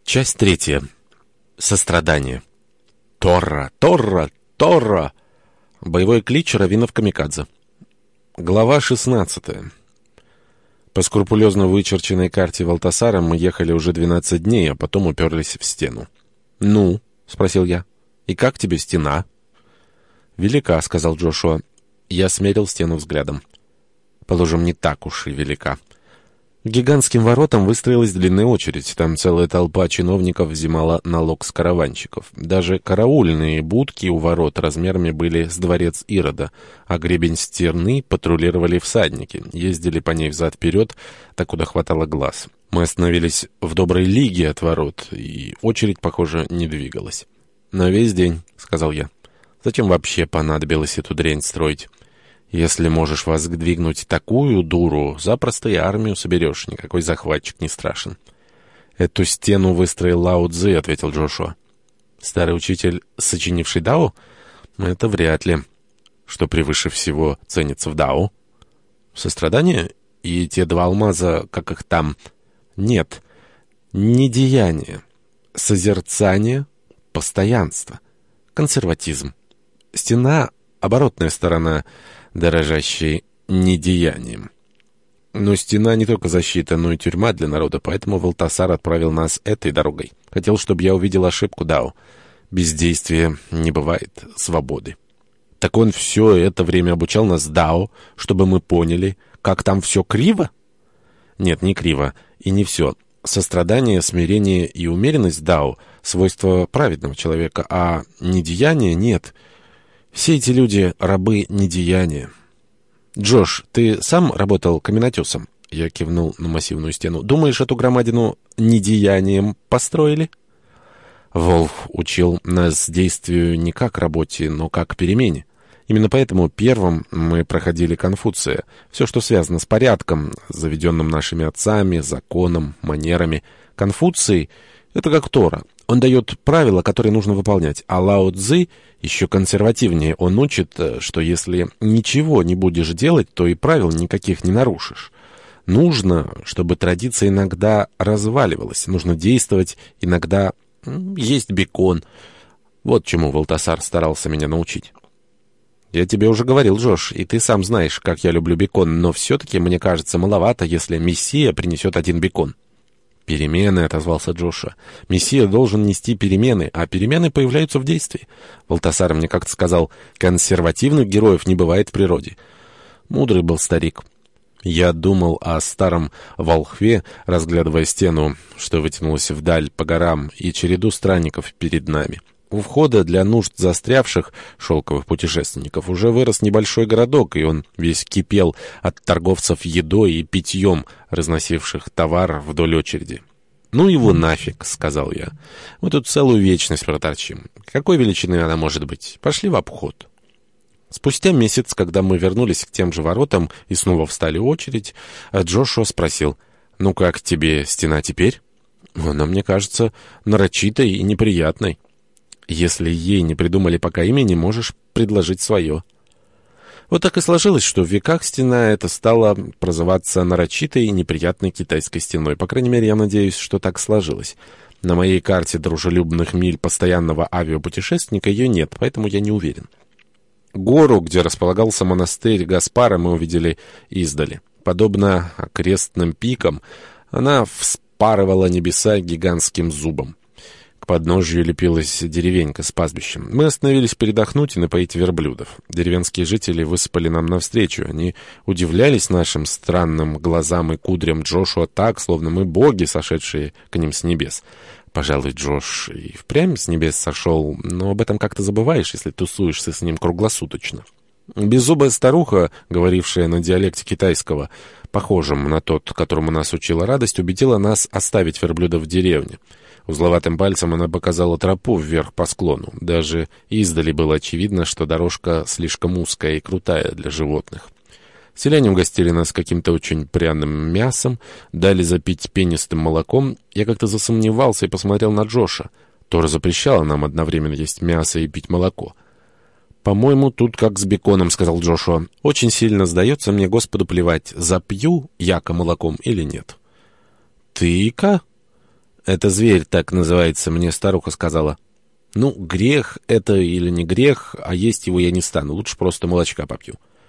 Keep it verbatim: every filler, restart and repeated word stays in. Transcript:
Часть третья. Сострадание. Торра, Торра, Торра. Боевой клич раввинов Камикадзе. Глава шестнадцатая. По скрупулезно вычерченной карте Валтасара мы ехали уже двенадцать дней, а потом уперлись в стену. «Ну?» — спросил я. «И как тебе стена?» «Велика», — сказал Джошуа. Я смерил стену взглядом. «Положим, не так уж и велика». К гигантским воротам выстроилась длинная очередь. Там целая толпа чиновников взимала налог с караванщиков. Даже караульные будки у ворот размерами были с дворец Ирода, а гребень стены патрулировали всадники. Ездили по ней взад-вперед, так куда хватало глаз. Мы остановились в доброй лиге от ворот, и очередь, похоже, не двигалась. «На весь день», — сказал я. «Зачем вообще понадобилось эту дрянь строить? Если можешь воздвигнуть такую дуру, запросто и армию соберешь, никакой захватчик не страшен». «Эту стену выстроил Лао Цзы», — ответил Джошуа. «Старый учитель, сочинивший Дао? Это вряд ли. Что превыше всего ценится в Дао? Сострадание? И те два алмаза, как их там? Нет, не деяние. Созерцание, постоянство, консерватизм. Стена — оборотная сторона, дорожащей недеянием. Но стена не только защита, но и тюрьма для народа, поэтому Валтасар отправил нас этой дорогой. Хотел, чтобы я увидел ошибку Дао. Бездействия не бывает свободы. Так он все это время обучал нас Дао, чтобы мы поняли, как там все криво? Нет, не криво, и не все. Сострадание, смирение и умеренность Дао — свойства праведного человека, а недеяние — нет. Все эти люди — рабы недеяния. «Джош, ты сам работал каменотесом?» Я кивнул на массивную стену. «Думаешь, эту громадину недеянием построили?» Волф учил нас действию не как работе, но как перемене. Именно поэтому первым мы проходили Конфуция. Все, что связано с порядком, заведенным нашими отцами, законом, манерами. Конфуций — это как Тора. Он дает правила, которые нужно выполнять. А Лао Цзы еще консервативнее. Он учит, что если ничего не будешь делать, то и правил никаких не нарушишь. Нужно, чтобы традиция иногда разваливалась. Нужно действовать, иногда есть бекон. Вот чему Валтасар старался меня научить. Я тебе уже говорил, Джош, и ты сам знаешь, как я люблю бекон, но все-таки, мне кажется, маловато, если Мессия принесет один бекон. «Перемены», — отозвался Джоша. «Мессия должен нести перемены, а перемены появляются в действии». Валтасар мне как-то сказал: «Консервативных героев не бывает в природе». Мудрый был старик. Я думал о старом волхве, разглядывая стену, что вытянулась вдаль по горам, и череду странников перед нами. У входа для нужд застрявших шелковых путешественников уже вырос небольшой городок, и он весь кипел от торговцев едой и питьем, разносивших товар вдоль очереди. «Ну его нафиг», — сказал я. «Мы тут целую вечность проторчим. Какой величины она может быть? Пошли в обход». Спустя месяц, когда мы вернулись к тем же воротам и снова встали в очередь, Джошуа спросил: «Ну как тебе стена теперь?» «Она, мне кажется, нарочитой и неприятной». «Если ей не придумали пока имени, можешь предложить свое». Вот так и сложилось, что в веках стена эта стала прозываться нарочитой и неприятной китайской стеной. По крайней мере, я надеюсь, что так сложилось. На моей карте дружелюбных миль постоянного авиапутешественника ее нет, поэтому я не уверен. Гору, где располагался монастырь Гаспара, мы увидели издали. Подобно окрестным пикам, она вспарывала небеса гигантским зубом. К подножью лепилась деревенька с пастбищем. Мы остановились передохнуть и напоить верблюдов. Деревенские жители высыпали нам навстречу. Они удивлялись нашим странным глазам и кудрям Джошуа так, словно мы боги, сошедшие к ним с небес. Пожалуй, Джош и впрямь с небес сошел, но об этом как-то забываешь, если тусуешься с ним круглосуточно. Беззубая старуха, говорившая на диалекте китайского, похожем на тот, которому нас учила радость, убедила нас оставить верблюда в деревне. Узловатым пальцем она показала тропу вверх по склону. Даже издали было очевидно, что дорожка слишком узкая и крутая для животных. Селяне угостили нас каким-то очень пряным мясом, дали запить пенистым молоком. Я как-то засомневался и посмотрел на Джоша. Тора запрещала нам одновременно есть мясо и пить молоко. «По-моему, тут как с беконом», — сказал Джошуа. «Очень сильно, сдается мне, Господу плевать, запью яко молоком или нет». «Ты-ка?» «Это зверь так называется», — мне старуха сказала. «Ну, грех это или не грех, а есть его я не стану, лучше просто молочка попью».